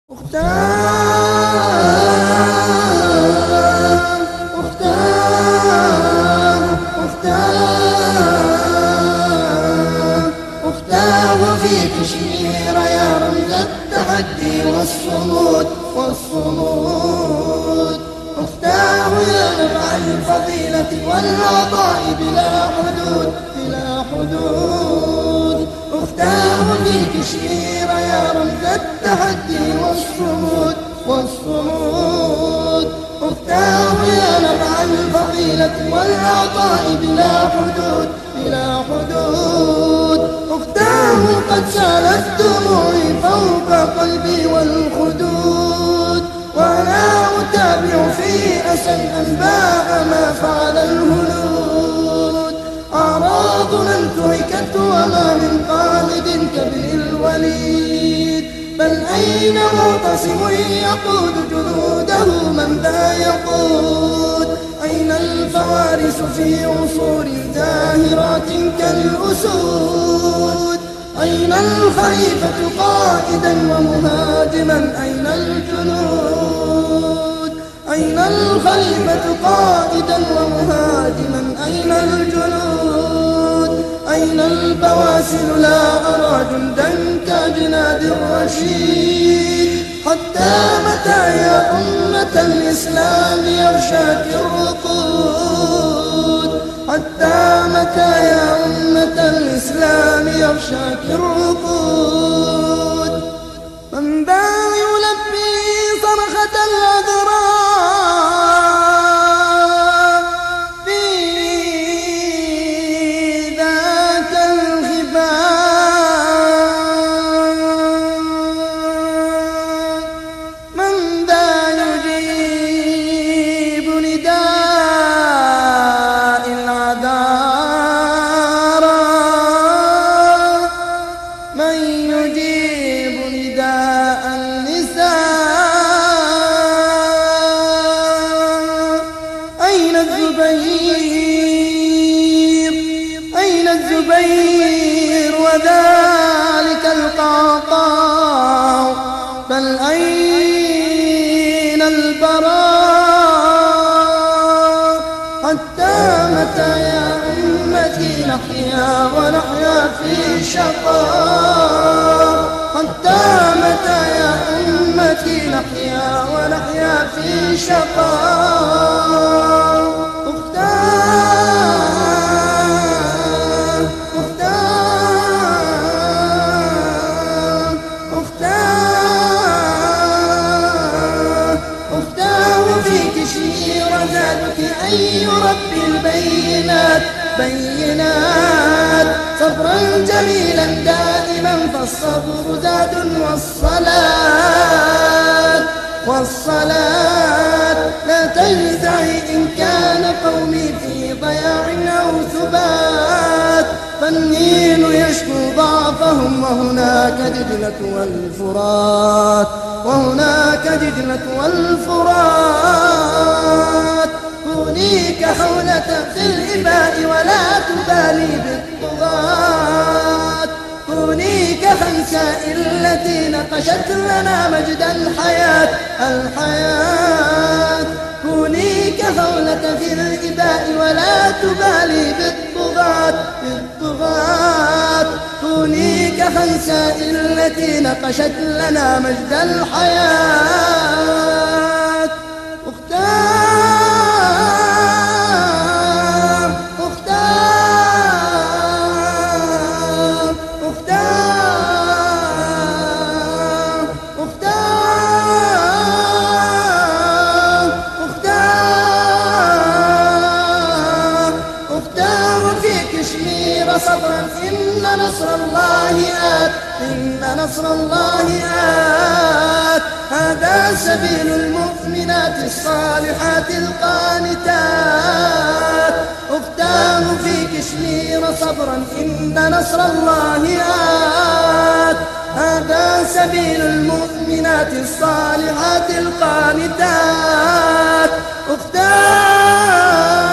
أختاه في كشمير يا رمز التحدي والصمود أختاه يا نبع الفضيلة والعطاء بلا حدود أختاه في كشمير يا رمز التحدي والصمود أختاه يا نبع الفضيلة والعطاء بلا حدود أختاه قد سالت دموعي فوق قلبي والخدود وأنا أتابع في أسى أنباء ما فعل الهنود أعراضنا انتهكت وما من قائد كابن الوليد بل أين معتصم يقود جنوده من ذا يقود أين الفوارس في عصور زاهرات كالأسود أين الخليفة قائدا ومهاجما أين الجنود أين الخليفة قائدا ومهاجما أين الجنود أين البواسل لا أرى جندا كجناد الرشيد حتى متى يا أمة الإسلام يغشاك الرقود حتى متى يا أمة الإسلام يغشاك الرقود من ذا يلبي صرخة الأذرار في ذاك الخفاء من ذا يجيب نداء العذارى من يجيب نداء النساء أين الزبير وذلك القعقاع بل أين البراء حتى متى يا أمتي نحيا ونحيا في شقاء حتى متى يا أمتي نحيا ونحيا في شقاء أختاه في كشمير زادك أي رب البينات صبرا جميلا دائما فالصبر زاد والصلاة لا تجزعي إن كان قومي في ضياع أو ثبات فالنيل يشكو ضعفهم وهناك دجلة والفرات كوني كحولة في الإباء ولا تبالي بالطغاة كوني كخنساء التي نقشت لنا مجد الحياة كوني كحولة في الإباء ولا تبالي بالطغاة كوني كخنساء التي نقشت لنا مجد الحياة أختاه في كشمير صبرا إن نصر الله آت هذا سبيل المؤمنات الصالحات القانتات أختاه في كشمير صبرا إن نصر الله آت هذا سبيل المؤمنات الصالحات القانتات أختاه